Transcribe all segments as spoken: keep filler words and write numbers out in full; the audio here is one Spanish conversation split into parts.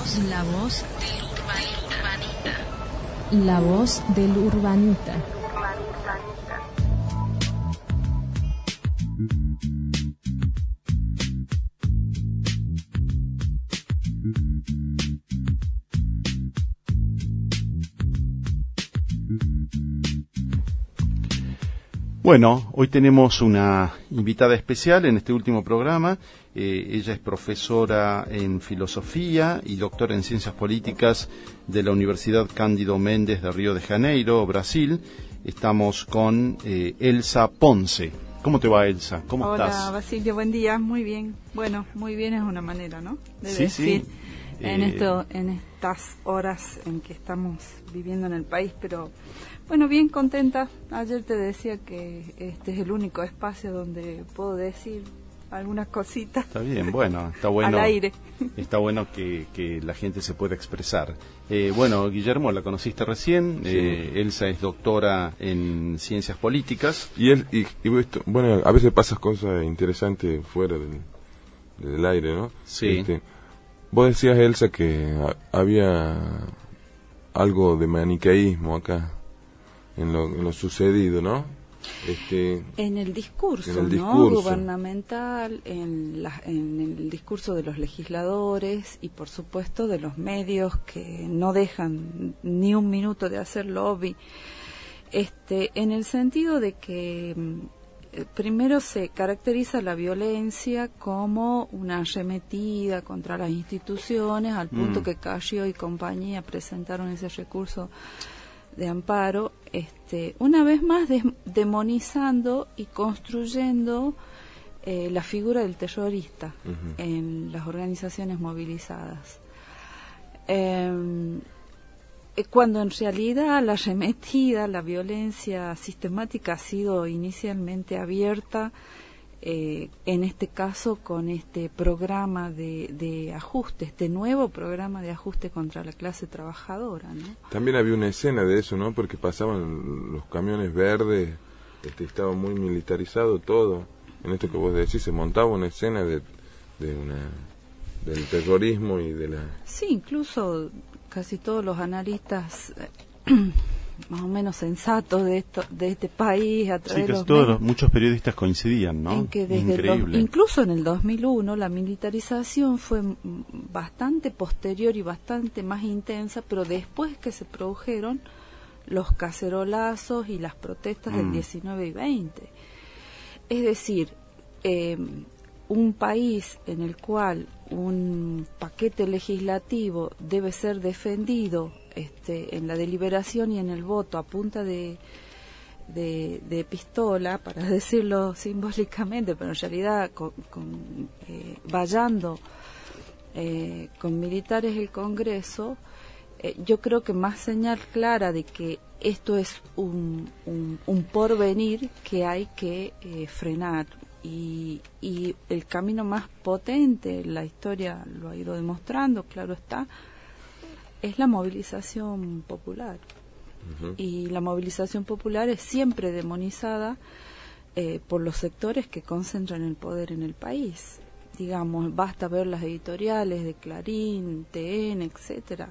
voz. La voz del urbanita. La voz del urbanita. Bueno, hoy tenemos una invitada especial en este último programa. Eh, ella es profesora en filosofía y doctora en ciencias políticas de la Universidad Cândido Mendes de Río de Janeiro, Brasil. Estamos con eh, Elsa Ponce. ¿Cómo te va, Elsa? ¿Cómo Hola, estás? Hola, Basilio, buen día. Muy bien. Bueno, muy bien es una manera, ¿no? De sí, decir, sí. En, eh... esto, en estas horas en que estamos viviendo en el país, pero... Bueno, bien contenta. Ayer te decía que este es el único espacio donde puedo decir algunas cositas. Está bien, bueno, está bueno. Al aire. Está bueno que, que la gente se pueda expresar. Eh, bueno, Guillermo, la conociste recién. Sí. Eh, Elsa es doctora en ciencias políticas. Y él, y, y esto, bueno, a veces pasan cosas interesantes fuera del, del aire, ¿no? Sí. Este, vos decías, Elsa, que a, había algo de maniqueísmo acá. En lo, en lo sucedido, ¿no? Este, en el discurso, en el ¿no? discurso. Gubernamental, en, la, en el discurso de los legisladores y, por supuesto, de los medios que no dejan ni un minuto de hacer lobby. Este, en el sentido de que eh, primero se caracteriza la violencia como una arremetida contra las instituciones, al punto Mm. que Cascio y compañía presentaron ese recurso de amparo, este, una vez más de, demonizando y construyendo eh, la figura del terrorista uh-huh. en las organizaciones movilizadas. Eh, cuando en realidad la arremetida, la violencia sistemática ha sido inicialmente abierta, Eh, en este caso con este programa de, de ajuste, este nuevo programa de ajuste contra la clase trabajadora, ¿no? También había una escena de eso, ¿no? Porque pasaban los camiones verdes, este, estaba muy militarizado todo. En esto que vos decís, se montaba una escena de, de una del terrorismo y de la... Sí, incluso casi todos los analistas... más o menos sensatos de esto, de este país a través sí, de los casi todos medios, los, muchos periodistas coincidían, ¿no? En que desde Increíble. El, incluso en el dos mil uno la militarización fue bastante posterior y bastante más intensa, pero después que se produjeron los cacerolazos y las protestas mm. del diecinueve y veinte. Es decir, eh, un país en el cual un paquete legislativo debe ser defendido este, en la deliberación y en el voto a punta de, de, de pistola, para decirlo simbólicamente, pero en realidad con, con, eh, vallando eh, con militares el Congreso, eh, yo creo que más señal clara de que esto es un, un, un porvenir que hay que eh, frenar. Y, y el camino más potente, la historia lo ha ido demostrando, claro está, es la movilización popular. Uh-huh. Y la movilización popular es siempre demonizada eh, por los sectores que concentran el poder en el país. Digamos, basta ver las editoriales de Clarín, T N, etcétera.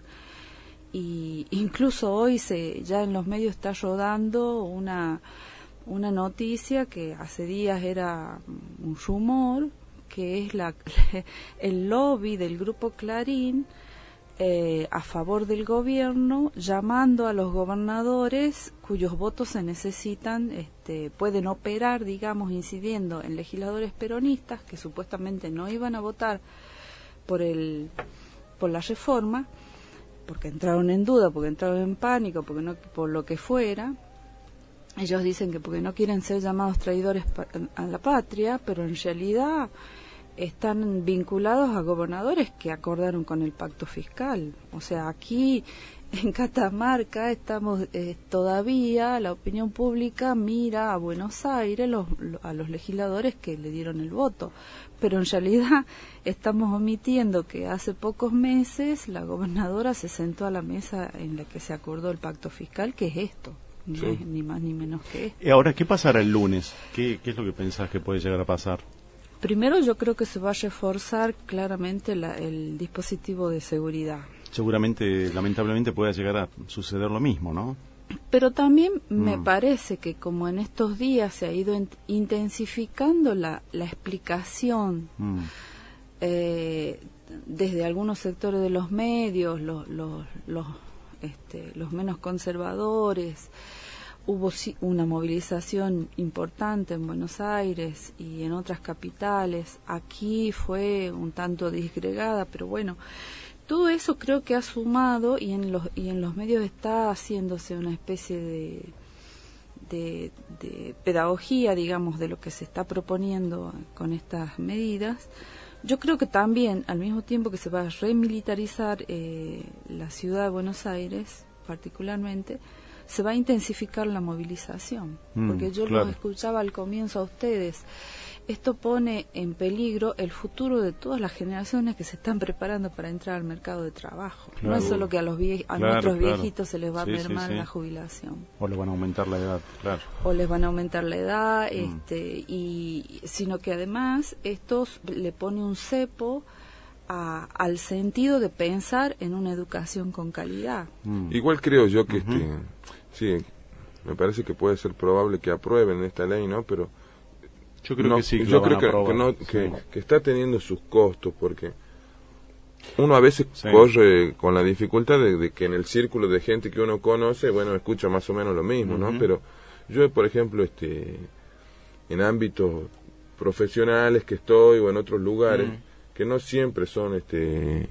Y incluso hoy se ya en los medios está rodando una una noticia que hace días era un rumor, que es la el lobby del grupo Clarín eh, a favor del gobierno, llamando a los gobernadores cuyos votos se necesitan, este, pueden operar, digamos, incidiendo en legisladores peronistas que supuestamente no iban a votar por el por la reforma, porque entraron en duda, porque entraron en pánico, porque no, por lo que fuera. Ellos dicen que porque no quieren ser llamados traidores a la patria, pero en realidad están vinculados a gobernadores que acordaron con el pacto fiscal. O sea, aquí en Catamarca estamos eh, todavía, la opinión pública mira a Buenos Aires, los, a los legisladores que le dieron el voto. Pero en realidad estamos omitiendo que hace pocos meses la gobernadora se sentó a la mesa en la que se acordó el pacto fiscal, que es esto. No sí. es ni más ni menos que esto. ¿Y ahora qué pasará el lunes? ¿Qué, qué es lo que pensás que puede llegar a pasar? Primero yo creo que se va a reforzar claramente la, el dispositivo de seguridad. Seguramente, lamentablemente, pueda llegar a suceder lo mismo, ¿no? Pero también mm. me parece que como en estos días se ha ido int- intensificando la, la explicación mm. eh, desde algunos sectores de los medios, los, los, los, este, los menos conservadores, hubo una movilización importante en Buenos Aires y en otras capitales. Aquí fue un tanto disgregada, pero bueno, todo eso creo que ha sumado y en los y en los medios está haciéndose una especie de, de, de pedagogía, digamos, de lo que se está proponiendo con estas medidas. Yo creo que también, al mismo tiempo que se va a remilitarizar eh, la ciudad de Buenos Aires, particularmente, se va a intensificar la movilización, mm, porque yo claro. los escuchaba al comienzo a ustedes. Esto pone en peligro el futuro de todas las generaciones que se están preparando para entrar al mercado de trabajo. Claro. No es solo que a los vie a claro, nuestros claro. viejitos se les va sí, a mermar sí, sí. la jubilación. O les van a aumentar la edad, claro. O les van a aumentar la edad, mm. este, y sino que además esto le pone un cepo A, al sentido de pensar en una educación con calidad. Mm. Igual creo yo que uh-huh. este, sí, me parece que puede ser probable que aprueben esta ley, ¿no? Pero yo creo no, que sí. Que yo creo que, que, no, sí. que, que está teniendo sus costos, porque uno a veces sí. corre con la dificultad de, de que en el círculo de gente que uno conoce, bueno, escucha más o menos lo mismo, uh-huh. ¿no? Pero yo, por ejemplo, este, en ámbitos profesionales que estoy o en otros lugares, uh-huh. que no siempre son este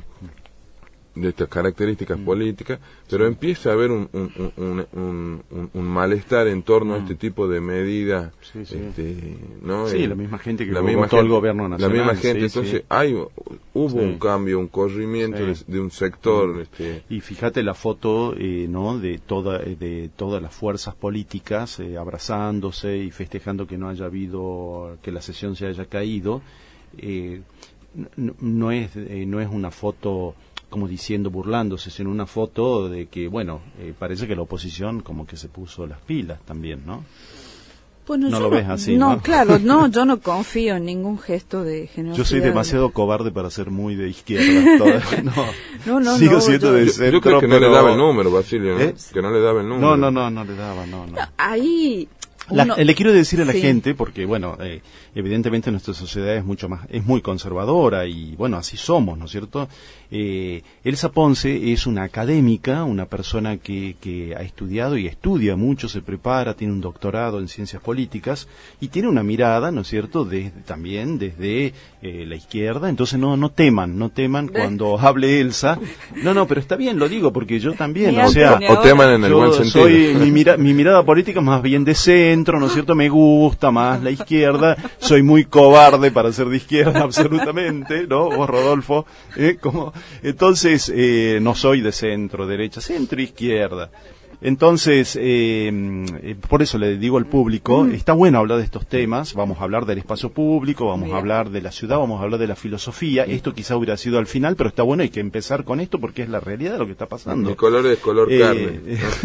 de estas características mm. políticas, pero sí. empieza a haber un, un, un, un, un, un malestar en torno mm. a este tipo de medidas. Sí, sí. Este, ¿no? Sí, el, la misma gente que la misma votó el gobierno nacional. La misma gente, sí, entonces sí. hay hubo sí. un cambio, un corrimiento sí. de, de un sector. Mm. Este. Y fíjate la foto, eh, ¿no? De toda de todas las fuerzas políticas eh, abrazándose y festejando que no haya habido, que la sesión se haya caído. Eh, no, no es eh, no es una foto como diciendo, burlándose, sino una foto de que, bueno, eh, parece que la oposición como que se puso las pilas también, ¿no? Bueno, no yo lo no, ves así, no, ¿no? claro, no, yo no confío en ningún gesto de generosidad. Yo soy demasiado cobarde para ser muy de izquierda. Toda, no, no, no, sigo no, siendo yo, de yo, centro, yo creo que pero... no le daba el número, Basilio, ¿no? ¿Eh? Que no le daba el número. No, no, no, no le daba, no, no. no ahí... La, Uno, le quiero decir a la sí. gente, porque bueno, eh, evidentemente nuestra sociedad es mucho más, es muy conservadora y bueno, así somos, ¿no es cierto? Eh, Elsa Ponce es una académica, una persona que, que ha estudiado y estudia mucho, se prepara, tiene un doctorado en ciencias políticas y tiene una mirada, ¿no es cierto?, desde, también desde eh, la izquierda, entonces no no teman, no teman cuando hable Elsa. No, no, pero está bien, lo digo, porque yo también, ni o sea... O teman en el yo buen sentido. Soy, mi, mira, mi mirada política es más bien de centro, ¿no es cierto?, me gusta más la izquierda, soy muy cobarde para ser de izquierda, absolutamente, ¿no? Vos, Rodolfo, ¿eh? Como... Entonces, eh, no soy de centro, derecha, centro, izquierda. Entonces, eh, eh, por eso le digo al público, mm. está bueno hablar de estos temas, vamos a hablar del espacio público, vamos Bien. a hablar de la ciudad, vamos a hablar de la filosofía, esto quizá hubiera sido al final, pero está bueno, hay que empezar con esto porque es la realidad de lo que está pasando. El color es color eh, carne.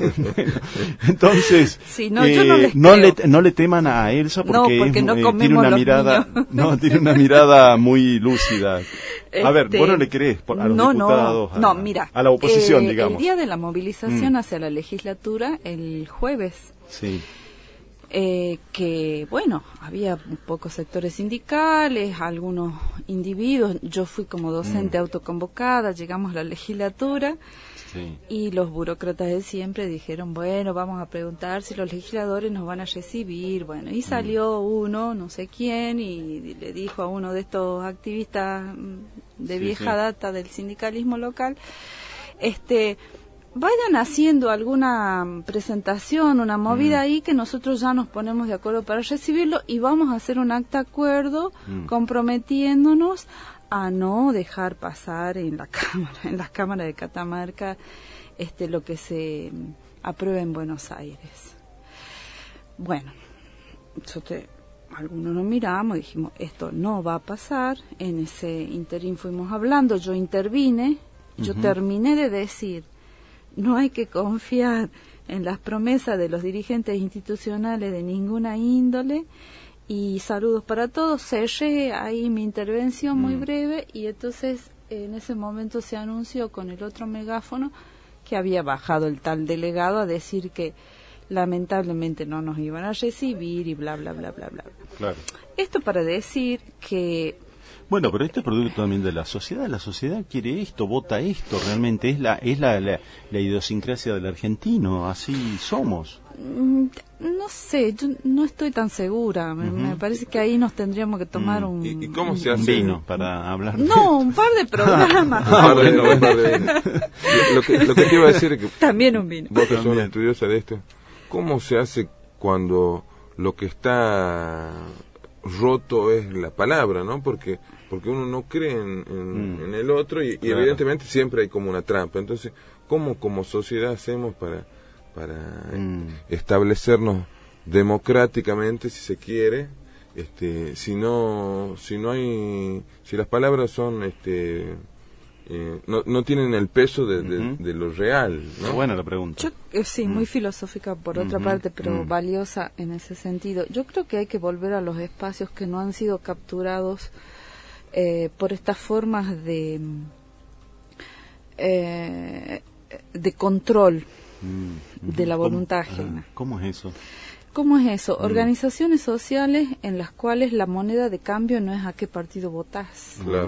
Entonces, sí, no, yo no, eh, no, le, no le teman a Elsa porque, no, porque es, no eh, tiene una mirada, no, tiene una mirada muy lúcida. Este, a ver, ¿vos no le crees a los no, diputados? No, a, no, mira. A la oposición, eh, digamos. El día de la movilización mm. hacia la legislatura, el jueves, sí. eh, que, bueno, había pocos sectores sindicales, algunos individuos. Yo fui como docente mm. autoconvocada, llegamos a la legislatura. Sí. Y los burócratas de siempre dijeron, bueno, vamos a preguntar si los legisladores nos van a recibir. Bueno, y salió mm. uno, no sé quién, y le dijo a uno de estos activistas de sí, vieja sí. data del sindicalismo local, este, vayan haciendo alguna presentación, una movida mm. ahí, que nosotros ya nos ponemos de acuerdo para recibirlo y vamos a hacer un acta acuerdo mm. comprometiéndonos a no dejar pasar en la cámara, en las cámaras de Catamarca, este, lo que se aprueba en Buenos Aires. Bueno, nosotros, algunos nos miramos y dijimos, esto no va a pasar. En ese interín fuimos hablando, yo intervine, uh-huh. yo terminé de decir, no hay que confiar en las promesas de los dirigentes institucionales de ninguna índole. y saludos para todos. Cerré ahí mi intervención muy Mm. breve y entonces en ese momento se anunció con el otro megáfono que había bajado el tal delegado a decir que lamentablemente no nos iban a recibir y bla, bla, bla, bla, bla. Claro. Esto para decir que... Bueno, pero este es producto también de la sociedad. La sociedad quiere esto, vota esto. Realmente es la es la, la, la idiosincrasia del argentino. Así somos. mm, No sé, yo no estoy tan segura. Me, Ujú. me parece que ahí nos tendríamos que tomar Mm. un... ¿Y, y cómo un- se Un hace? vino para hablar. de- No, un par de programas. Ah, bueno, bueno, bueno. Lo que, lo que te iba a decir es que También un vino. vos que sos una También. estudiosa de esto, ¿cómo se hace cuando lo que está roto es la palabra, ¿no? Porque porque uno no cree en, en, Mm. en el otro y, y Claro. evidentemente siempre hay como una trampa. Entonces, ¿cómo como sociedad hacemos para para Mm. establecernos democráticamente, si se quiere, este, si no si no hay si las palabras son este eh, no, no tienen el peso de, de, Ujú. de lo real, ¿no? Qué buena la pregunta. Yo, eh, sí, muy filosófica por otra Ujú, parte, pero mm. valiosa en ese sentido. Yo creo que hay que volver a los espacios que no han sido capturados eh, por estas formas de mm, eh, de control Mm, de la ¿cómo? voluntad Ajá. ajena. ¿Cómo es eso? ¿Cómo es eso? Mm. Organizaciones sociales en las cuales la moneda de cambio no es a qué partido votás. Claro.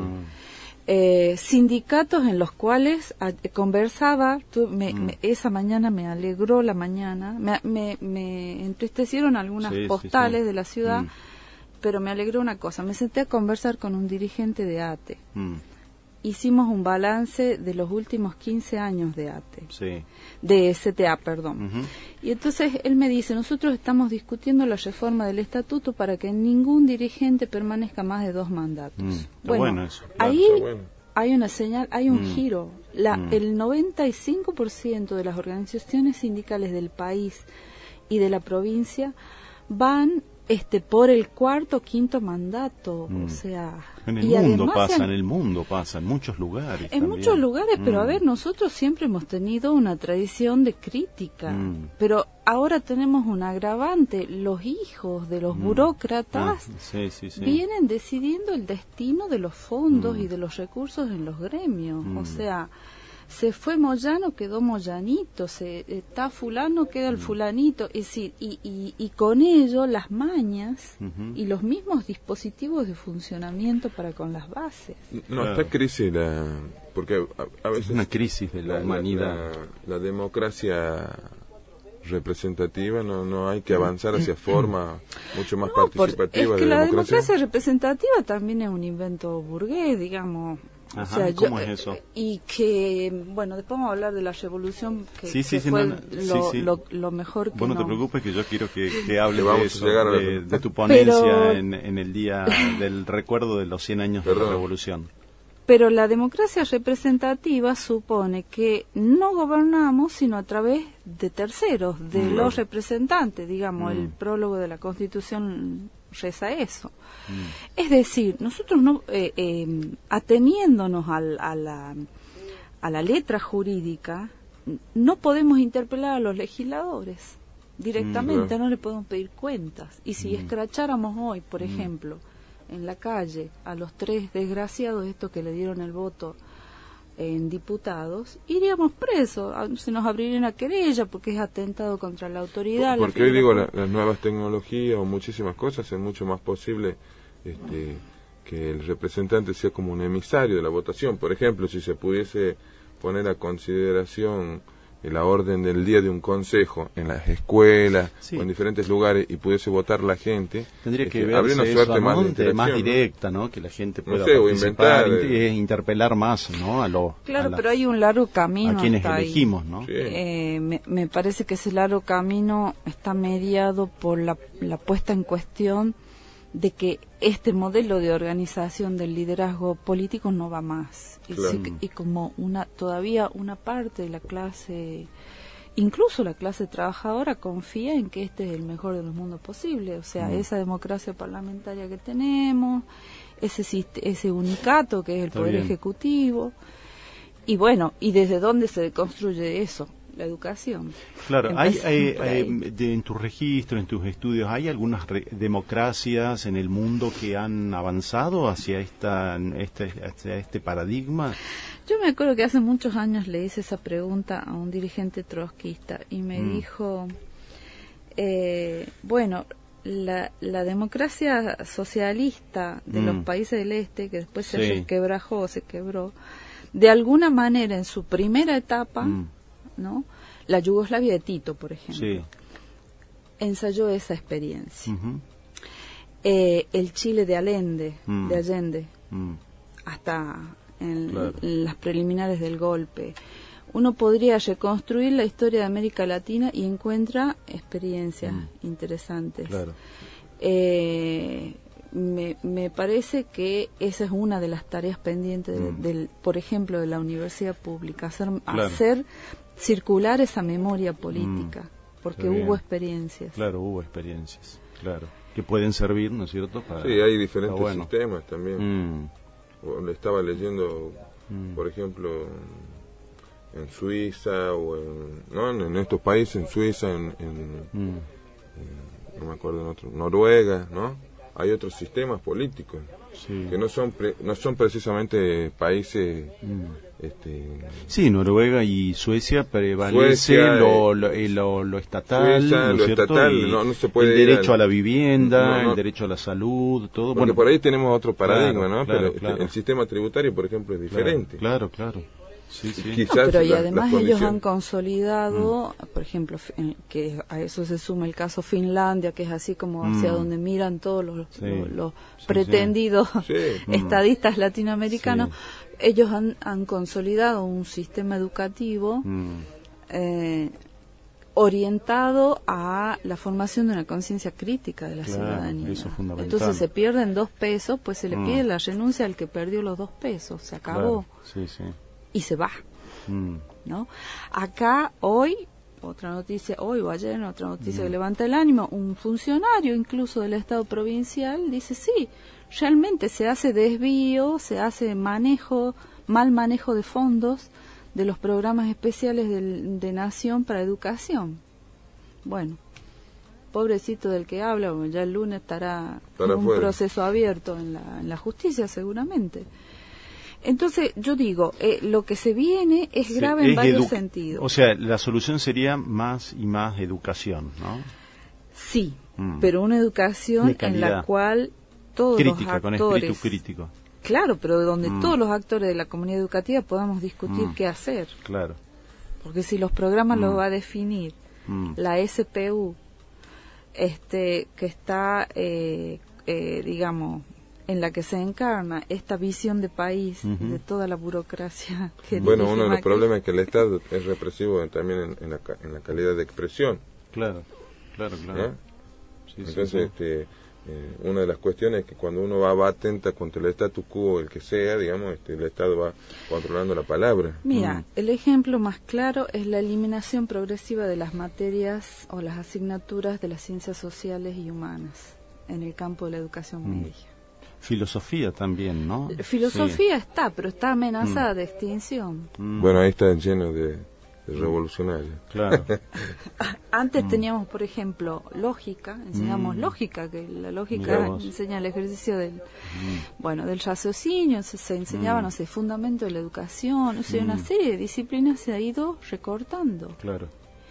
Eh, sindicatos en los cuales a- conversaba, tu- me- Mm. me- esa mañana me alegró la mañana, me, me, me entristecieron algunas Sí, sí, postales sí. de la ciudad, Mm. pero me alegró una cosa, me senté a conversar con un dirigente de A T E. Mm, Hicimos un balance de los últimos quince años de A T E, sí. de S T A, perdón. Ujú. Y entonces él me dice, nosotros estamos discutiendo la reforma del estatuto para que ningún dirigente permanezca más de dos mandatos. Mm, está bueno eso. Claro, ahí está bueno. hay una señal, hay un Mm. giro. La, Mm. El noventa y cinco por ciento de las organizaciones sindicales del país y de la provincia van este por el cuarto o quinto mandato. Mm. O sea, En el y mundo además pasa, en- en el mundo pasa, en muchos lugares. en también. muchos lugares, pero a Mm. ver, nosotros siempre hemos tenido una tradición de crítica, Mm. pero ahora tenemos un agravante, los hijos de los Mm. burócratas Ah, sí, sí, sí. vienen decidiendo el destino de los fondos Mm. y de los recursos en los gremios, Mm. o sea, se fue Moyano, quedó Moyanito, se está fulano, queda Mm. el fulanito, es decir, y, y, y con ello las mañas Ujú. y los mismos dispositivos de funcionamiento para con las bases. No, Claro. está crisis la... Porque a, a veces... Es una crisis de la, humanidad. La, la democracia representativa, no no hay que avanzar hacia formas mucho más No, por- participativas es que de la democracia. democracia representativa también es un invento burgués, digamos. Ajá, o sea, ¿cómo yo- es eso? Y que, bueno, después vamos a hablar de la revolución, que, Sí, sí, que sí, fue no, no, lo, sí, sí. lo- lo mejor que Vos no te no- preocupes que yo quiero que, que hables Que vamos de a eso, llegar a la- de, de tu ponencia Pero- en, en el día del recuerdo de los cien años de Perdón. la revolución. Pero la democracia representativa supone que no gobernamos sino a través de terceros, de Mm. los representantes, digamos, Mm. el prólogo de la Constitución reza eso. Mm. Es decir, nosotros no eh, eh, ateniéndonos al- a, la, a la letra jurídica, no podemos interpelar a los legisladores directamente, Mm, claro. no le podemos pedir cuentas. Y si Mm. escracháramos hoy, por Mm. ejemplo, en la calle a los tres desgraciados estos que le dieron el voto en diputados, iríamos presos, a- se nos abriría una querella porque es atentado contra la autoridad. la Porque hoy figura digo, pública. la- las nuevas tecnologías o muchísimas cosas hacen mucho más posible este, que el representante sea como un emisario de la votación. Por ejemplo, si se pudiese poner a consideración la orden del día de un consejo en las escuelas Sí. o en diferentes lugares y pudiese votar la gente, Tendría que este, habría verse una eso, suerte ¿no? más de de- interacción, más ¿no? directa, ¿no? Que la gente No pueda sé, o participar, inventar, int- eh, interpelar más, ¿no? A los Claro, a las- pero hay un largo camino a quienes hasta ahí. elegimos, ¿no? Sí. Eh, me, me parece que ese largo camino está mediado por la, la puesta en cuestión de que este modelo de organización del liderazgo político no va más. Y, Claro. sí- y como una todavía una parte de la clase, incluso la clase trabajadora, confía en que este es el mejor de los mundos posibles. O sea, Mm. esa democracia parlamentaria que tenemos, ese, sist- ese unicato que es el Está Poder bien. Ejecutivo. Y bueno, ¿y desde dónde se construye eso? la educación. Claro, hay, hay, por hay ahí. de, en tus registros, en tus estudios, ¿hay algunas re- democracias en el mundo que han avanzado hacia esta, este, hacia este paradigma? Yo me acuerdo que hace muchos años le hice esa pregunta a un dirigente trotskista y me Mm. dijo, eh, bueno, la, la democracia socialista de Mm. los países del este, que después se Sí. resquebrajó, se quebró, de alguna manera en su primera etapa, Mm. ¿no? La Yugoslavia de Tito, por ejemplo, Sí. ensayó esa experiencia. Ujú. Eh, el Chile de Allende, Mm. de Allende, Mm. hasta en, Claro. en las preliminares del golpe. Uno podría reconstruir la historia de América Latina y encuentra experiencias Mm. interesantes. Claro. Eh, me, me parece que esa es una de las tareas pendientes, de- Mm. del, por ejemplo, de la universidad pública, hacer, Claro. hacer circular esa memoria política, Mm. porque Está bien. hubo experiencias. Claro, hubo experiencias, claro, que pueden servir, ¿no es cierto? Para, Sí, hay diferentes está bueno. sistemas también. Mm. O le estaba leyendo, Mm. por ejemplo, en Suiza o en, ¿no? en estos países, en Suiza, en, en- Mm. en- no me acuerdo en otro, Noruega, ¿no? Hay otros sistemas políticos Sí. que no son pre- no son precisamente países Mm. este, Sí, Noruega y Suecia prevalece Suecia, lo, eh, lo, eh, lo- lo estatal, Suiza, ¿no es lo cierto? estatal, Y no- no se puede el ir derecho al- a la vivienda, No, no. el derecho a la salud, todo. porque Bueno, por ahí tenemos otro paradigma, Claro, ¿no? claro, Pero este, claro. el sistema tributario, por ejemplo, es diferente. Claro, claro. claro. Sí, sí. No, Quizás pero y la- además las ellos condiciones- han consolidado, por ejemplo, fi- en- que a eso se suma el caso Finlandia, que es así como hacia Mm. donde miran todos los, Sí. los- los Sí, pretendidos Sí. estadistas latinoamericanos. Sí. Ellos han, han consolidado un sistema educativo Mm. eh, orientado a la formación de una conciencia crítica de la Claro, ciudadanía. eso es fundamental. Entonces se pierden dos pesos, pues se le Mm. pide la renuncia al que perdió los dos pesos, se acabó Claro. Sí, sí. y se va. Mm. ¿No? Acá hoy, otra noticia, hoy o ayer, otra noticia Mm. que levanta el ánimo, un funcionario incluso del Estado provincial dice, sí, realmente se hace desvío, se hace manejo, mal manejo de fondos de los programas especiales del- de Nación para educación. Bueno, pobrecito del que habla, bueno, ya el lunes estará Estará en un fuera. proceso abierto en la, en la justicia seguramente. Entonces, yo digo, eh, lo que se viene es Sí, grave en es varios edu- sentidos. O sea, la solución sería más y más educación, ¿no? Sí, Mm. pero una educación De en calidad. la cual todos Crítica, los con actores... espíritu crítico. Claro, pero donde Mm. todos los actores de la comunidad educativa podamos discutir Mm. qué hacer. Claro. Porque si los programas Mm. los va a definir Mm. la S P U, este, que está, eh, eh, digamos, en la que se encarna esta visión de país, Ujú. de toda la burocracia que Bueno, dirige uno de los Macri. problemas es que el Estado es represivo también en, en la, ca- en la calidad de expresión. Claro, claro, claro. ¿eh? Sí, sí, Entonces, sí. este, eh, una de las cuestiones es que cuando uno va, va atenta contra el status quo, el que sea, digamos, este, el Estado va controlando la palabra. Mira, Mm. el ejemplo más claro es la eliminación progresiva de las materias o las asignaturas de las ciencias sociales y humanas en el campo de la educación Mm. media. Filosofía también, ¿no? Filosofía está, pero está amenazada Mm. de extinción. Sí. Mm. Bueno, ahí está lleno de, de revolucionarios. Claro. Antes teníamos, por ejemplo, lógica, enseñamos Mm. lógica, que la Mirá lógica vos. enseña el ejercicio del, Mm. bueno, del raciocinio, se, se enseñaba, Mm. no sé, fundamento de la educación, o sea, una Mm. serie de disciplinas se ha ido recortando. Claro.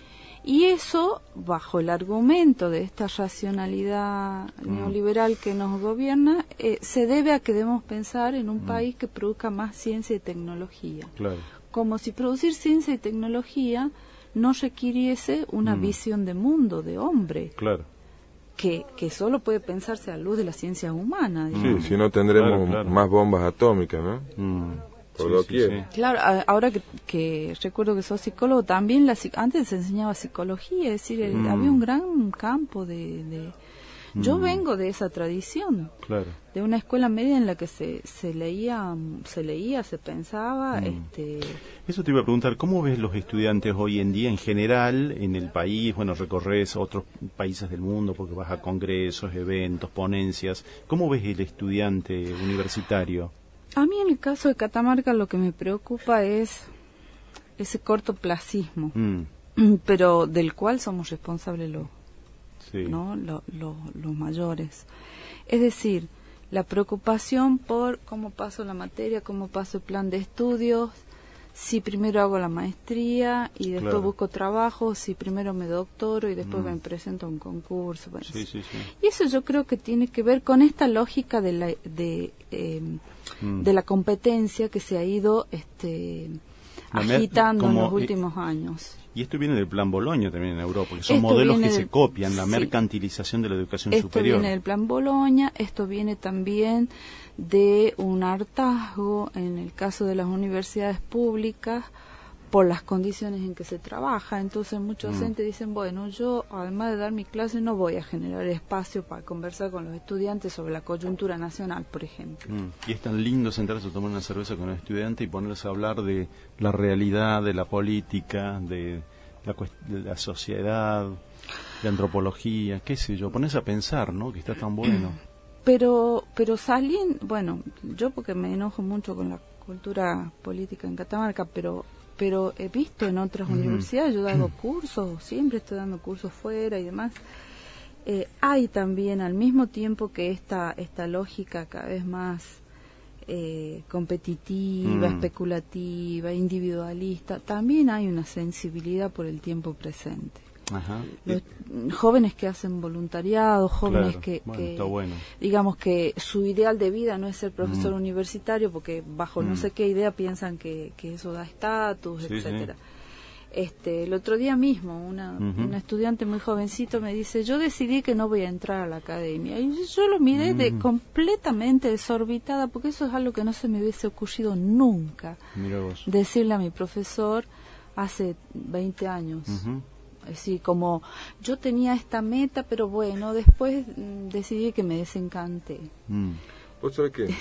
Y eso, bajo el argumento de esta racionalidad Mm. neoliberal que nos gobierna, eh, se debe a que debemos pensar en un Mm. país que produzca más ciencia y tecnología. Claro. Como si producir ciencia y tecnología no requiriese una Mm. visión de mundo, de hombre, Claro. que, que solo puede pensarse a la luz de las ciencias humanas. Sí, digamos. si no tendremos Claro, claro. más bombas atómicas, ¿no? Mm. Por Sí, doquier. sí, sí. Claro, a- ahora que, que recuerdo que sos psicólogo, también la, psi- antes se enseñaba psicología, es decir, el- Mm. había un gran campo de... de- Yo Mm. vengo de esa tradición, Claro. de una escuela media en la que se, se leía, se leía, se pensaba, Mm. este... Eso te iba a preguntar, ¿cómo ves los estudiantes hoy en día en general en el país? Bueno, recorres otros países del mundo porque vas a congresos, eventos, ponencias. ¿Cómo ves el estudiante universitario? A mí en el caso de Catamarca lo que me preocupa es ese cortoplacismo, mm. pero del cual somos responsables los, sí. ¿no? Lo, lo, los mayores. Es decir, la preocupación por cómo paso la materia, cómo paso el plan de estudios, si primero hago la maestría y después claro. busco trabajo, si primero me doctoro y después mm. me presento a un concurso. Bueno, sí, sí, sí. Y eso yo creo que tiene que ver con esta lógica de la, de, eh, mm. de la competencia que se ha ido este, agitando como, en los últimos eh, años. Y esto viene del Plan Boloña también en Europa, que son esto modelos que del, se copian, la sí, mercantilización de la educación esto superior. Esto viene del Plan Boloña, esto viene también de un hartazgo, en el caso de las universidades públicas, por las condiciones en que se trabaja. Entonces muchos docentes mm. dicen, bueno, yo además de dar mi clase no voy a generar espacio para conversar con los estudiantes sobre la coyuntura nacional, por ejemplo. Mm. Y es tan lindo sentarse a tomar una cerveza con un estudiante y ponerse a hablar de la realidad, de la política, de la, de la sociedad, de antropología, qué sé yo, ponerse a pensar, ¿no? Que está tan bueno. Pero, pero salen, bueno, yo porque me enojo mucho con la cultura política en Catamarca, pero pero he visto en otras mm. universidades, yo he dado cursos, siempre estoy dando cursos fuera y demás, eh, hay también al mismo tiempo que esta, esta lógica cada vez más eh, competitiva, mm. especulativa, individualista, también hay una sensibilidad por el tiempo presente. Ajá. Los jóvenes que hacen voluntariado, jóvenes claro. que, bueno, que está bueno. digamos que su ideal de vida no es ser profesor mm. universitario, porque bajo mm. no sé qué idea piensan que, que eso da estatus, sí, etcétera. Sí. Este, el otro día mismo una, uh-huh. una estudiante muy jovencito me dice, yo decidí que no voy a entrar a la academia, y yo lo miré mm. de completamente desorbitada, porque eso es algo que no se me hubiese ocurrido nunca. Mira vos. Decirle a mi profesor hace veinte años. Uh-huh. Es decir, como yo tenía esta meta, pero bueno, después mm, decidí que me desencanté. Mm. ¿Vos sabés qué?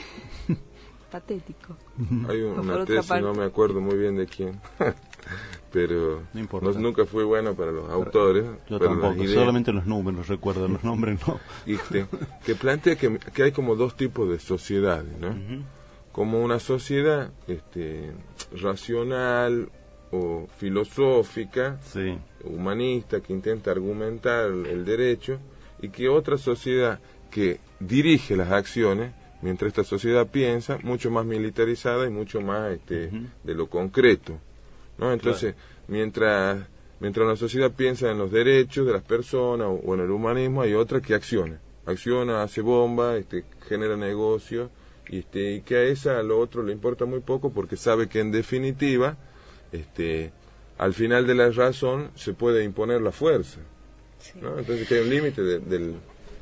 Patético. Hay un, una tesis, no me acuerdo muy bien de quién, pero no importa. No, nunca fue bueno para los autores. Yo tampoco, solamente los números recuerdo, los nombres no. Este, que plantea que, que hay como dos tipos de sociedades, ¿no? Uh-huh. Como una sociedad este, racional o filosófica, sí. humanista, que intenta argumentar el derecho, y que otra sociedad que dirige las acciones, mientras esta sociedad piensa, mucho más militarizada y mucho más este, uh-huh. de lo concreto, ¿no? Entonces, claro. mientras mientras una sociedad piensa en los derechos de las personas o, o en el humanismo, hay otra que acciona, acciona, hace bomba, este, genera negocios, y, este, y que a esa, a lo otro le importa muy poco, porque sabe que en definitiva, este, al final de la razón se puede imponer la fuerza, sí. ¿no? Entonces que hay un límite de, del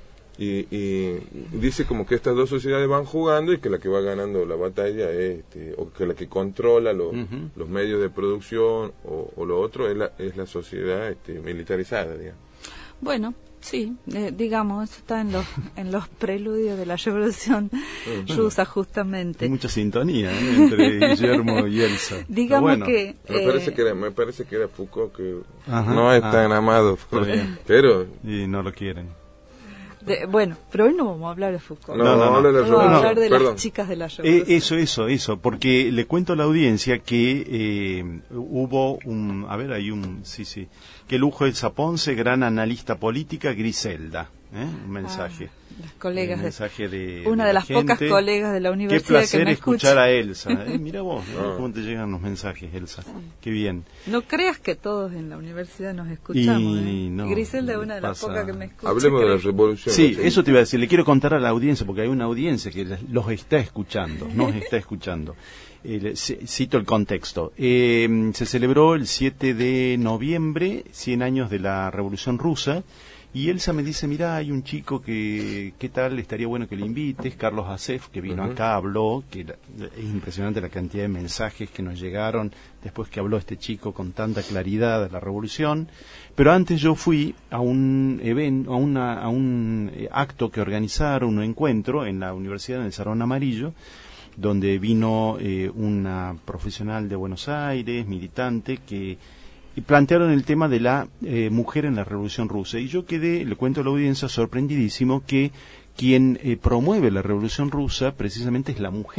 y, y dice como que estas dos sociedades van jugando y que la que va ganando la batalla es este, o que la que controla lo, uh-huh. los medios de producción o, o lo otro es la, es la sociedad este, militarizada, digamos. Bueno, sí, eh, digamos, eso está en los en los preludios de la revolución uh-huh. rusa, justamente. Hay mucha sintonía, ¿eh? Entre Guillermo y Elsa. Digamos bueno. que me eh, parece que era, me parece que era Foucault, que ajá, no es ah, tan amado, pero y no lo quieren. De, bueno, pero hoy no vamos a hablar de Foucault. No, no, no. no, no, vamos a hablar no, de perdón. las chicas de la revolución. Eh, eso, eso, eso, porque le cuento a la audiencia que eh, hubo un, a ver, hay un, sí, sí, que Lujo Elsa Ponce, gran analista política, Griselda, ¿eh? Un mensaje. Ah, las colegas un mensaje de, una de, de las gente. Pocas colegas de la universidad que me escucha. Qué placer escuchar a Elsa. Eh, mira vos, ¿no? Cómo te llegan los mensajes, Elsa. Sí. Qué bien. No creas que todos en la universidad nos escuchamos. Y, ¿eh? no, Griselda es una de las pocas que me escucha. Hablemos de la revolución. Sí, ¿sí? Eso te iba a decir. Le quiero contar a la audiencia, porque hay una audiencia que los está escuchando, nos está escuchando. Eh, cito el contexto. Eh, se celebró el siete de noviembre, cien años de la Revolución Rusa. Y Elsa me dice, mira, hay un chico que, ¿qué tal? Estaría bueno que le invites, Carlos Acef, que vino uh-huh. acá, habló, que la, es impresionante la cantidad de mensajes que nos llegaron después que habló este chico con tanta claridad de la revolución. Pero antes yo fui a un evento, a, una, a un acto que organizaron, un encuentro en la Universidad, en el Salón Amarillo, donde vino eh, una profesional de Buenos Aires, militante, que y plantearon el tema de la eh, mujer en la Revolución Rusa. Y yo quedé, le cuento a la audiencia, sorprendidísimo que quien eh, promueve la Revolución Rusa precisamente es la mujer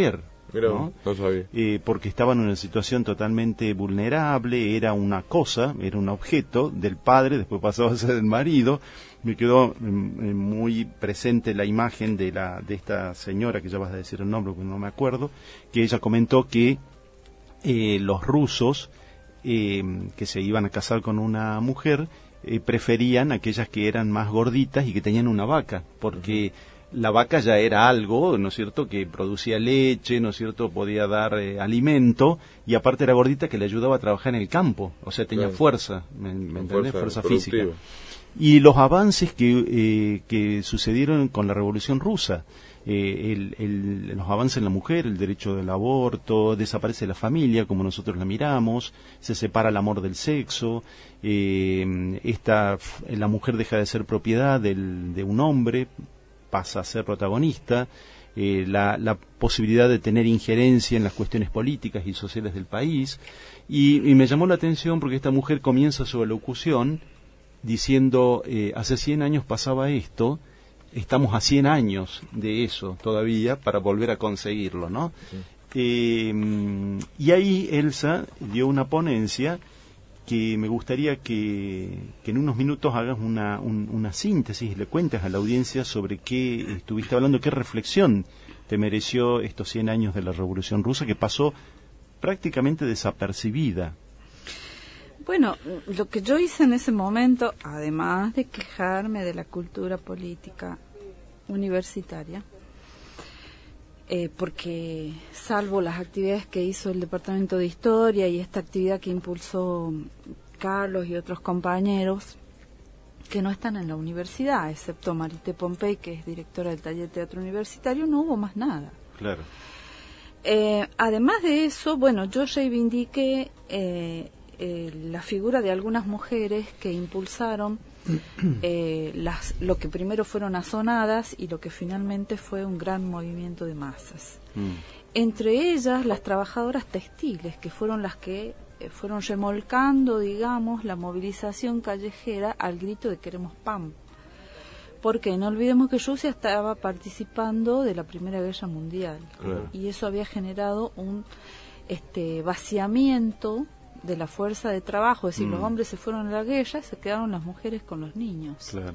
Mira, ¿no? no sabía. Eh, porque estaban en una situación totalmente vulnerable, era una cosa, era un objeto del padre, después pasó a ser del marido. Me quedó eh, muy presente la imagen de la de esta señora, que ya vas a decir el nombre porque no me acuerdo, que ella comentó que eh, los rusos eh, que se iban a casar con una mujer eh, preferían aquellas que eran más gorditas y que tenían una vaca, porque uh-huh. la vaca ya era algo, ¿no es cierto?, que producía leche, ¿no es cierto?, podía dar eh, alimento, y aparte era gordita, que le ayudaba a trabajar en el campo, o sea, tenía claro. fuerza, ¿me, me entendés? Fuerza, fuerza física. Y los avances que, eh, que sucedieron con la Revolución Rusa, eh, el, el, los avances en la mujer, el derecho del aborto, desaparece la familia como nosotros la miramos, se separa el amor del sexo, eh, esta, la mujer deja de ser propiedad del, de un hombre, pasa a ser protagonista, eh, la, la posibilidad de tener injerencia en las cuestiones políticas y sociales del país, y, y me llamó la atención porque esta mujer comienza su alocución diciendo, eh, hace cien años pasaba esto, estamos a cien años de eso todavía para volver a conseguirlo, ¿no? Sí. Eh, y ahí Elsa dio una ponencia que me gustaría que, que en unos minutos hagas una, un, una síntesis, le cuentes a la audiencia sobre qué estuviste hablando, qué reflexión te mereció estos cien años de la Revolución Rusa, que pasó prácticamente desapercibida. Bueno, lo que yo hice en ese momento, además de quejarme de la cultura política universitaria, eh, porque salvo las actividades que hizo el Departamento de Historia y esta actividad que impulsó Carlos y otros compañeros, que no están en la universidad, excepto Marité Pompey, que es directora del taller de teatro universitario, no hubo más nada. Claro. Eh, además de eso, bueno, yo reivindiqué eh, eh, la figura de algunas mujeres que impulsaron eh, las, lo que primero fueron azonadas y lo que finalmente fue un gran movimiento de masas. Mm. Entre ellas, las trabajadoras textiles, que fueron las que eh, fueron remolcando, digamos, la movilización callejera al grito de queremos pan. Porque no olvidemos que Rusia estaba participando de la Primera Guerra Mundial, claro. Y eso había generado un este vaciamiento de la fuerza de trabajo, es decir, mm. los hombres se fueron a la guerra, se quedaron las mujeres con los niños. Claro.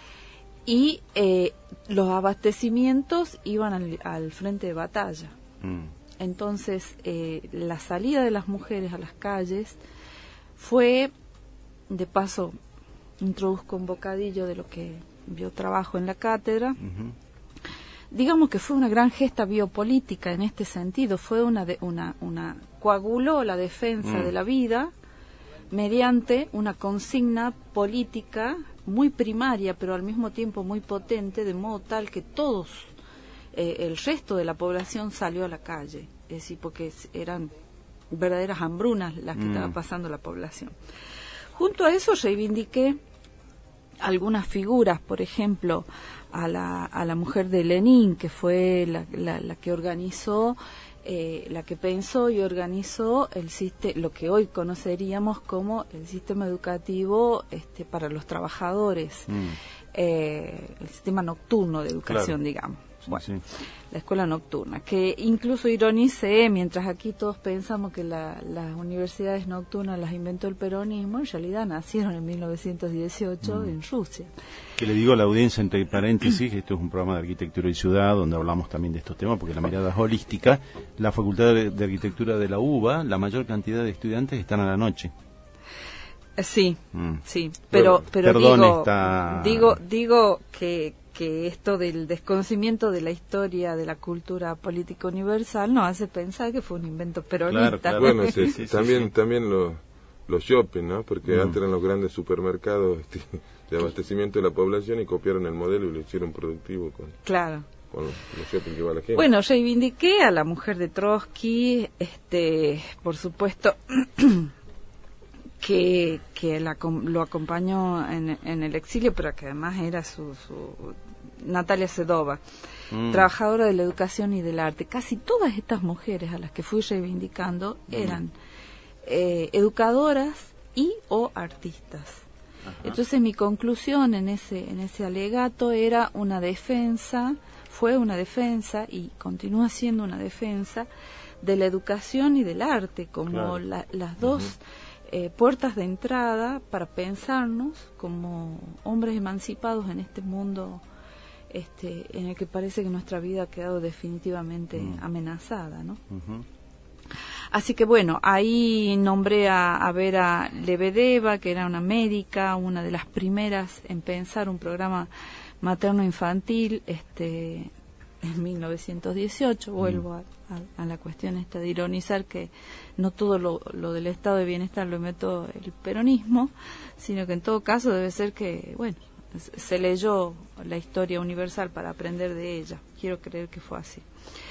Y eh, los abastecimientos iban al, al frente de batalla. Mm. Entonces, eh, la salida de las mujeres a las calles fue, de paso, introduzco un bocadillo de lo que yo trabajo en la cátedra, uh-huh. digamos que fue una gran gesta biopolítica en este sentido, fue una de, una una coaguló la defensa mm. de la vida mediante una consigna política muy primaria, pero al mismo tiempo muy potente, de modo tal que todos, eh, el resto de la población salió a la calle, es decir, porque eran verdaderas hambrunas las que mm. estaba pasando la población. Junto a eso reivindiqué algunas figuras, por ejemplo, a la, a la mujer de Lenin, que fue la, la, la que organizó, eh, la que pensó y organizó el sistema, lo que hoy conoceríamos como el sistema educativo este, para los trabajadores, mm. eh, el sistema nocturno de educación, claro. digamos. Bueno, sí. La escuela nocturna, que incluso ironicé, mientras aquí todos pensamos que la, las universidades nocturnas las inventó el peronismo, en realidad nacieron en mil novecientos dieciocho mm. en Rusia. Que le digo a la audiencia, entre paréntesis, esto es un programa de arquitectura y ciudad, donde hablamos también de estos temas, porque la mirada es holística. La Facultad de, de Arquitectura de la U B A, la mayor cantidad de estudiantes están a la noche. Sí, mm. sí, pero, pero Perdón digo, esta... digo, digo que... que esto del desconocimiento de la historia de la cultura política universal nos hace pensar que fue un invento peronista. Claro, claro. Bueno, sí, sí, también, sí. también los, los shopping, ¿no? Porque mm. antes eran los grandes supermercados este, de abastecimiento de la población y copiaron el modelo y lo hicieron productivo con, claro. con los, los shopping que va la gente. Bueno, reivindiqué a la mujer de Trotsky, este, por supuesto... que que la, lo acompañó en, en el exilio, pero que además era su, su Natalia Sedova, mm. trabajadora de la educación y del arte. Casi todas estas mujeres a las que fui reivindicando eran mm. eh, educadoras y o artistas. Ajá. Entonces mi conclusión en ese en ese alegato era una defensa fue una defensa y continúa siendo una defensa de la educación y del arte como claro. la, las dos uh-huh. eh, puertas de entrada para pensarnos como hombres emancipados en este mundo este, en el que parece que nuestra vida ha quedado definitivamente uh-huh. amenazada, ¿no? Uh-huh. Así que bueno, ahí nombré a, a Vera Lebedeva, que era una médica, una de las primeras en pensar un programa materno-infantil este, en mil novecientos dieciocho. Vuelvo a, a, a la cuestión esta de ironizar que no todo lo, lo del estado de bienestar lo inventó el peronismo, sino que en todo caso debe ser que, bueno, se leyó la historia universal para aprender de ella. Quiero creer que fue así.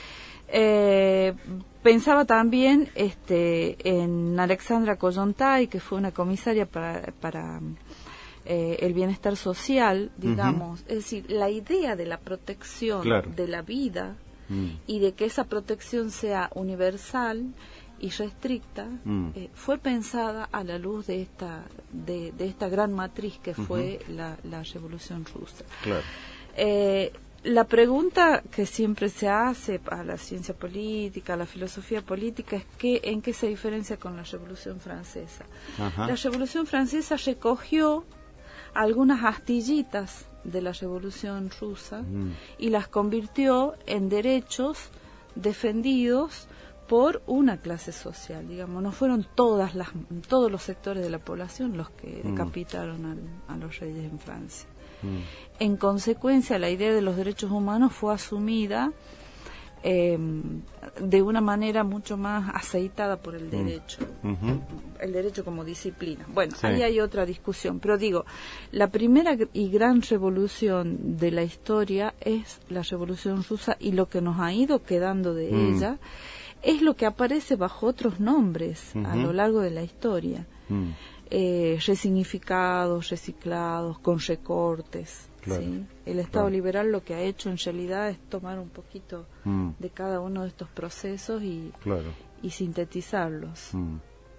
Eh, pensaba también este, en Alexandra Kollontai, que fue una comisaria para, para eh, el bienestar social, digamos. Uh-huh. Es decir, la idea de la protección claro. de la vida mm. y de que esa protección sea universal y restricta, mm. eh, fue pensada a la luz de esta de, de esta gran matriz que fue uh-huh. la, la Revolución Rusa. Claro. Eh, la pregunta que siempre se hace a la ciencia política, a la filosofía política, es que, ¿en qué se diferencia con la Revolución Francesa? Ajá. La Revolución Francesa recogió algunas astillitas de la Revolución Rusa mm. y las convirtió en derechos defendidos por una clase social, digamos. No fueron todas las todos los sectores de la población los que mm. decapitaron al, a los reyes en Francia. Mm. En consecuencia, la idea de los derechos humanos fue asumida eh, de una manera mucho más aceitada por el derecho, mm. uh-huh. el derecho como disciplina. Bueno, sí. ahí hay otra discusión, pero digo, la primera y gran revolución de la historia es la Revolución Rusa, y lo que nos ha ido quedando de mm. ella es lo que aparece bajo otros nombres uh-huh. a lo largo de la historia. Mm. Eh, resignificados, reciclados, con recortes. Claro. ¿Sí? El Estado claro. liberal lo que ha hecho en realidad es tomar un poquito mm. de cada uno de estos procesos y, claro. y sintetizarlos. Mm.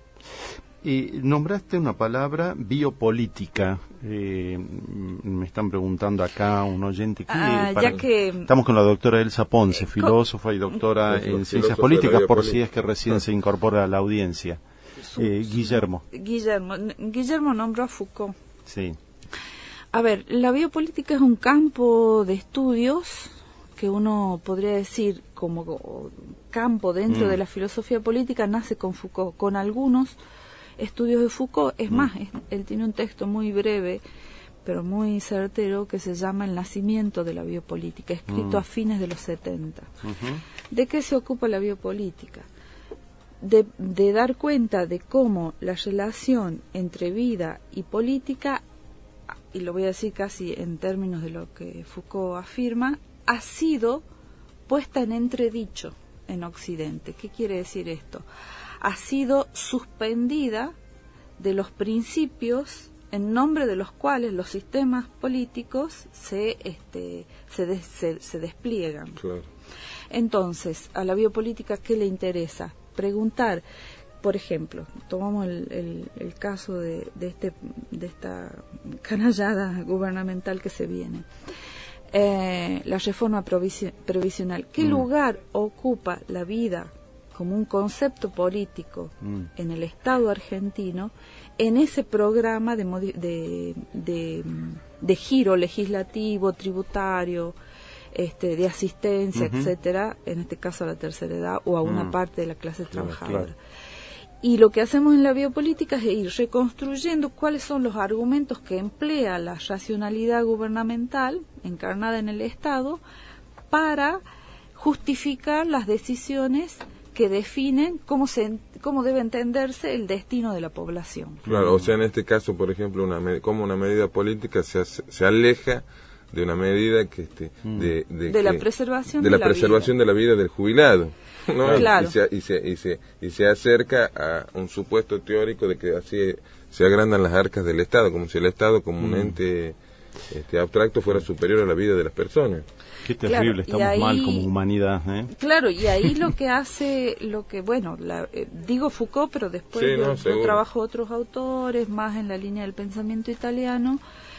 Y nombraste una palabra, biopolítica. Eh, me están preguntando acá un oyente que, ah, para, ya que estamos con la doctora Elsa Ponce, eh, filósofa y doctora eh, en ciencias políticas, por si es que recién claro. se incorpora a la audiencia. Eh, Guillermo. Guillermo. Guillermo nombró a Foucault. Sí. A ver, la biopolítica es un campo de estudios que uno podría decir como campo dentro mm. de la filosofía política nace con Foucault, con algunos estudios de Foucault. Es mm. más, es, él tiene un texto muy breve, pero muy certero, que se llama El nacimiento de la biopolítica, escrito mm. a fines de los setenta. Uh-huh. ¿De qué se ocupa la biopolítica? De, de dar cuenta de cómo la relación entre vida y política, y lo voy a decir casi en términos de lo que Foucault afirma, ha sido puesta en entredicho en Occidente. ¿Qué quiere decir esto? Ha sido suspendida de los principios en nombre de los cuales los sistemas políticos se, este, se, des, se, se despliegan. Claro. Entonces, a la biopolítica, ¿qué le interesa? Preguntar, por ejemplo, tomamos el, el, el caso de, de, este, de esta canallada gubernamental que se viene, eh, la reforma provisi- previsional. ¿Qué mm. lugar ocupa la vida como un concepto político mm. en el Estado argentino, en ese programa de, modi- de, de, de giro legislativo, tributario, Este, de asistencia, uh-huh. etcétera, en este caso a la tercera edad o a una uh-huh. parte de la clase claro, trabajadora? Claro. Y lo que hacemos en la biopolítica es ir reconstruyendo cuáles son los argumentos que emplea la racionalidad gubernamental encarnada en el Estado para justificar las decisiones que definen cómo se cómo debe entenderse el destino de la población. Claro, o sea, en este caso, por ejemplo, una cómo una medida política se hace, se aleja de una medida que este de, de, de que, la preservación de, de la, la preservación vida. de la vida del jubilado, ¿no? Claro. y, se, y, se, y se y se acerca a un supuesto teórico de que así se agrandan las arcas del Estado, como si el Estado como un ente este, abstracto fuera superior a la vida de las personas. Qué terrible, claro, estamos ahí, mal como humanidad, ¿eh? Claro, y ahí lo que hace, lo que, bueno, la, eh, digo Foucault, pero después sí, yo, no, yo trabajo otros autores, más en la línea del pensamiento italiano.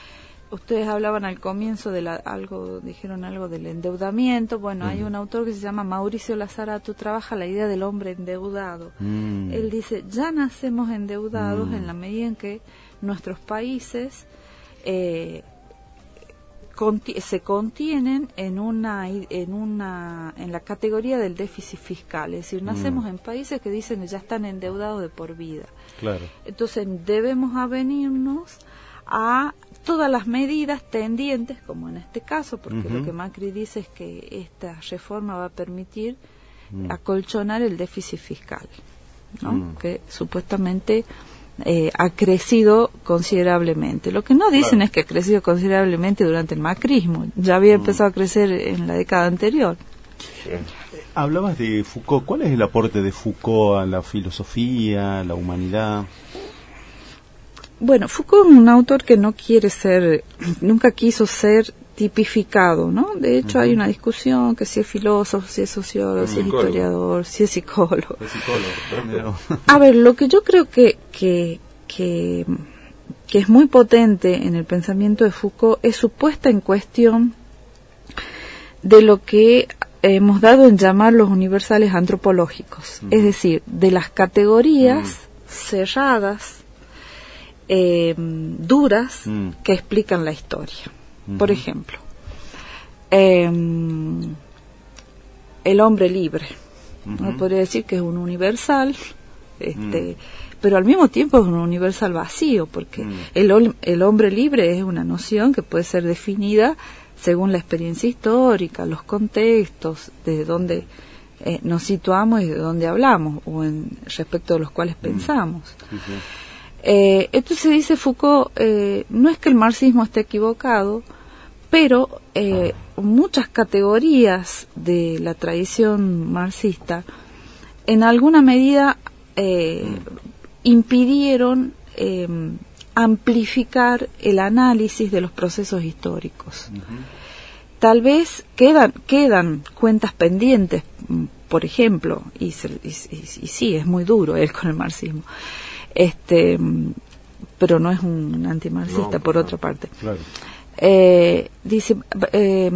ustedes hablaban al comienzo de la, algo, dijeron algo del endeudamiento. Bueno, uh-huh. hay un autor que se llama Mauricio Lazarato, trabaja la idea del hombre endeudado. Mm. Él dice, ya nacemos endeudados mm. en la medida en que nuestros países eh, conti- se contienen en una en una en la categoría del déficit fiscal, es decir, nacemos mm. en países que dicen que ya están endeudados de por vida. Claro. Entonces debemos avenirnos a todas las medidas tendientes, como en este caso, porque uh-huh. lo que Macri dice es que esta reforma va a permitir uh-huh. acolchonar el déficit fiscal, ¿no? Uh-huh. que supuestamente eh, ha crecido considerablemente. Lo que no dicen claro. es que ha crecido considerablemente durante el macrismo, ya había uh-huh. empezado a crecer en la década anterior. Sí. Hablabas de Foucault. ¿Cuál es el aporte de Foucault a la filosofía, a la humanidad? Bueno, Foucault es un autor que no quiere ser, nunca quiso ser tipificado, ¿no? De hecho, uh-huh. hay una discusión que si es filósofo, si es sociólogo, si es historiador, si es psicólogo. Es psicólogo. A ver, lo que yo creo que, que, que, que es muy potente en el pensamiento de Foucault es su puesta en cuestión de lo que hemos dado en llamar los universales antropológicos, uh-huh. es decir, de las categorías uh-huh. cerradas, Eh, duras mm. que explican la historia. Mm-hmm. Por ejemplo, eh, el hombre libre. Mm-hmm. Uno podría decir que es un universal, este, mm. pero al mismo tiempo es un universal vacío, porque mm. el, el hombre libre es una noción que puede ser definida según la experiencia histórica, los contextos, desde donde eh, nos situamos y de dónde hablamos, o en respecto de los cuales mm. pensamos. Mm-hmm. Eh, entonces dice Foucault, eh, no es que el marxismo esté equivocado, pero eh, muchas categorías de la tradición marxista en alguna medida eh, impidieron eh, amplificar el análisis de los procesos históricos. Uh-huh. Tal vez quedan, quedan cuentas pendientes, por ejemplo, y, se, y, y, y sí, es muy duro él con el marxismo, este pero no es un antimarxista, no, por no, otra parte. Claro. Eh, dice, eh,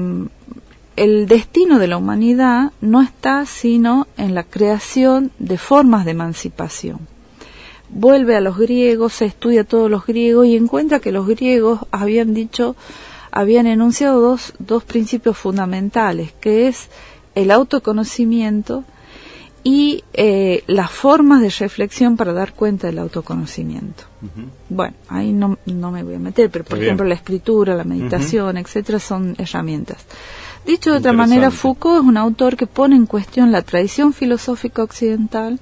el destino de la humanidad no está sino en la creación de formas de emancipación. Vuelve a los griegos, se estudia a todos los griegos y encuentra que los griegos habían dicho, habían enunciado dos, dos principios fundamentales, que es el autoconocimiento y eh, las formas de reflexión para dar cuenta del autoconocimiento. Uh-huh. Bueno, ahí no, no me voy a meter, pero por Está ejemplo bien. La escritura, la meditación, uh-huh. etcétera, son herramientas. Dicho de otra manera, Foucault es un autor que pone en cuestión la tradición filosófica occidental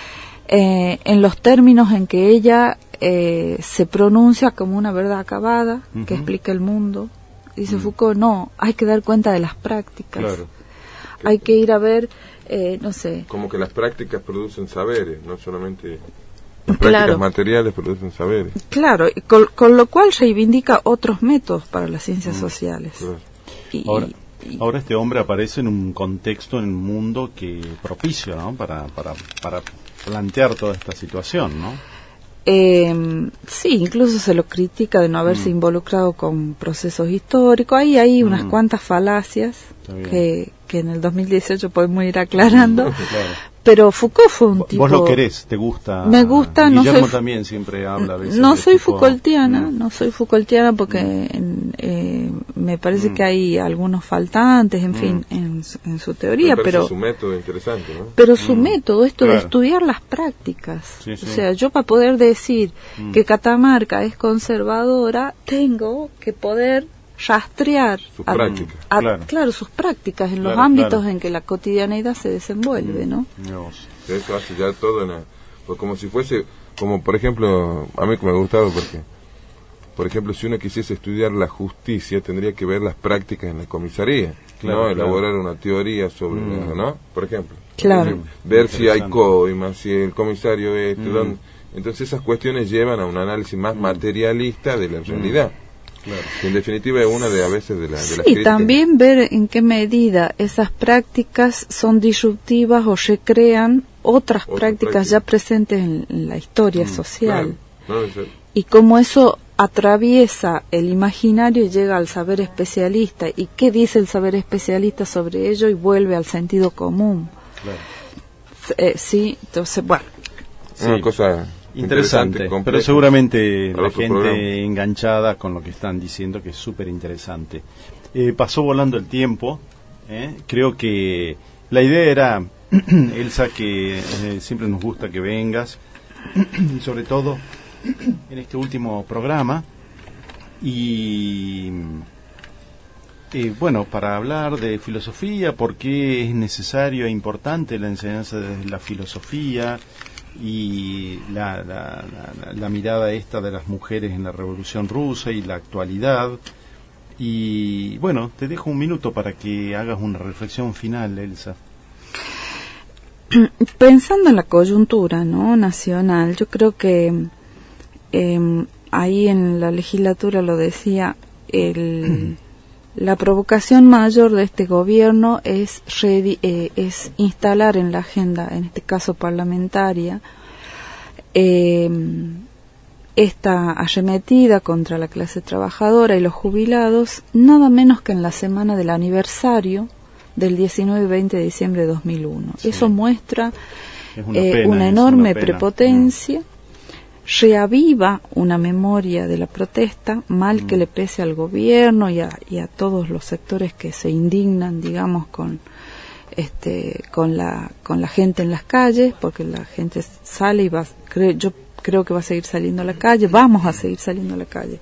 eh, en los términos en que ella eh, se pronuncia como una verdad acabada, uh-huh. que explica el mundo. Dice uh-huh. Foucault, no, hay que dar cuenta de las prácticas. Claro. Hay que ir a ver Eh, no sé. Como que las prácticas producen saberes, no solamente las prácticas claro. materiales producen saberes. Claro, con, con lo cual reivindica otros métodos para las ciencias mm, sociales. Claro. Y, ahora, y, ahora este hombre aparece en un contexto, en un mundo que propicio, ¿no? Para, para, para plantear toda esta situación, ¿no? Eh, sí, incluso se lo critica de no haberse mm. involucrado con procesos históricos. Ahí hay mm. unas cuantas falacias que, que en el dos mil dieciocho podemos ir aclarando. Claro. Pero Foucault fue un tipo... Vos lo querés, te gusta. Me gusta, Guillermo no soy... también siempre habla a veces No de soy Foucault. Foucaultiana, mm. no soy Foucaultiana porque mm. en, eh, me parece mm. que hay algunos faltantes, en mm. fin, en, en su teoría, pero... su método interesante, ¿no? Pero su mm. método, esto claro. de estudiar las prácticas. Sí, sí. O sea, yo para poder decir mm. que Catamarca es conservadora, tengo que poder rastrear sus a, prácticas a, claro. claro sus prácticas en claro, los ámbitos claro. en que la cotidianeidad se desenvuelve, ¿no? Dios. Eso hace ya todo una, pues como si fuese, como por ejemplo, a mí que me ha gustado porque, por ejemplo, si uno quisiese estudiar la justicia, tendría que ver las prácticas en la comisaría, claro, ¿no? Claro. Elaborar una teoría sobre, mm. la, ¿no? Por ejemplo. Claro. Ver si hay coimas, si el comisario es, mm. dónde, entonces esas cuestiones llevan a un análisis más mm. materialista de la realidad. Mm. Claro. Que en definitiva es una de a veces de, la, de sí, las críticas. Y también ver en qué medida esas prácticas son disruptivas o recrean otras prácticas práctica. ya presentes en, en la historia mm, social. Claro. No, no, y cómo eso atraviesa el imaginario y llega al saber especialista. ¿Y qué dice el saber especialista sobre ello? Y vuelve al sentido común. Claro. Eh, sí, entonces, bueno. Sí. Una cosa interesante, interesante pero seguramente la gente programa. enganchada con lo que están diciendo, que es súper interesante. Eh, pasó volando el tiempo, ¿eh? Creo que la idea era, Elsa, que eh, siempre nos gusta que vengas, y sobre todo en este último programa, y eh, bueno, para hablar de filosofía, por qué es necesario e importante la enseñanza de la filosofía, y la, la, la, la mirada esta de las mujeres en la Revolución Rusa y la actualidad. Y bueno, te dejo un minuto para que hagas una reflexión final, Elsa. Pensando en la coyuntura, ¿no?, nacional, yo creo que eh, ahí en la legislatura lo decía, el, la provocación mayor de este gobierno es, redi, eh, es instalar en la agenda, en este caso parlamentaria, eh, esta arremetida contra la clase trabajadora y los jubilados, nada menos que en la semana del aniversario del diecinueve y veinte de diciembre de dos mil uno. Sí. Eso muestra una, eh, pena, una enorme una prepotencia, mm. reaviva una memoria de la protesta, mal mm. que le pese al gobierno y a, y a todos los sectores que se indignan, digamos, con este con la con la gente en las calles, porque la gente sale y va, creo, yo creo que va a seguir saliendo a la calle, vamos a seguir saliendo a la calle.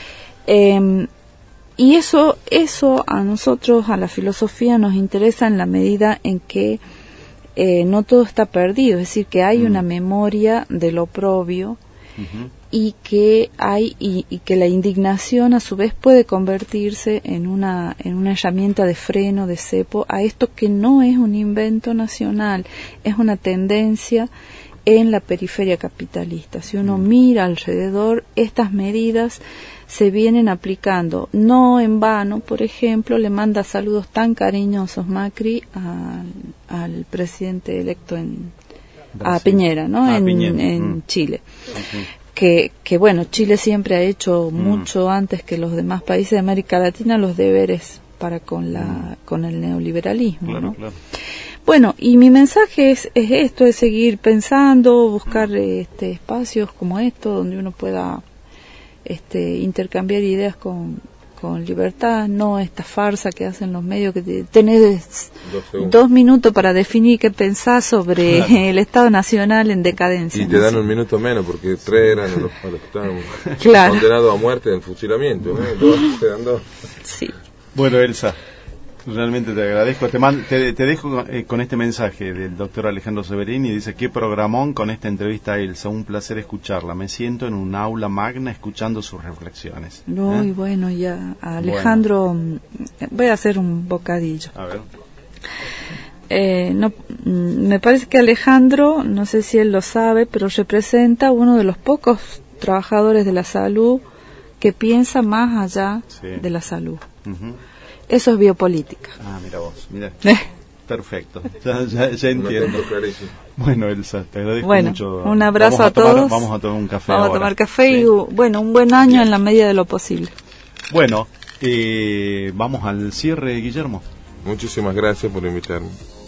Eh, Y eso, eso a nosotros, a la filosofía, nos interesa en la medida en que eh, no todo está perdido, es decir, que hay mm. una memoria del oprobio uh-huh. y que hay y, y que la indignación a su vez puede convertirse en una en una herramienta de freno, de cepo a esto que no es un invento nacional, es una tendencia en la periferia capitalista. Si uno mm. mira alrededor, estas medidas se vienen aplicando. No en vano, por ejemplo, le manda saludos tan cariñosos Macri al, al presidente electo en Brasil. a Piñera, ¿no? Ah, en, Piñera. en mm. Chile. Okay. Que, que bueno, Chile siempre ha hecho mm. mucho antes que los demás países de América Latina los deberes para con la mm. con el neoliberalismo, claro, ¿no? Claro. Bueno, y mi mensaje es, es esto, es seguir pensando, buscar mm. este espacios como estos donde uno pueda este intercambiar ideas con, con libertad, no esta farsa que hacen los medios que te, tenés dos, dos minutos para definir qué pensás sobre claro. el Estado Nacional en decadencia. Y te dan un minuto menos porque tres eran los, los que estaban claro. condenados a muerte en fusilamiento, ¿no? Dos, te dan dos. Sí. Bueno, Elsa, realmente te agradezco. Te, man, te, te dejo eh, con este mensaje del doctor Alejandro Severini. Dice: qué programón con esta entrevista a Elsa. Un placer escucharla. Me siento en un aula magna escuchando sus reflexiones. Muy ¿Eh? bueno, ya. Alejandro, bueno. voy a hacer un bocadillo. A ver. Eh, no, me parece que Alejandro, no sé si él lo sabe, pero representa uno de los pocos trabajadores de la salud que piensa más allá sí. de la salud. Uh-huh. Eso es biopolítica. Ah, mira vos, mira. Perfecto, ya, ya, ya entiendo. Bueno, Elsa, te agradezco bueno, mucho. Un abrazo vamos a, a tomar, todos. Vamos a tomar un café Vamos ahora. a tomar café ¿Sí? y, bueno, un buen año Bien. en la medida de lo posible. Bueno, eh, vamos al cierre, Guillermo. Muchísimas gracias por invitarme.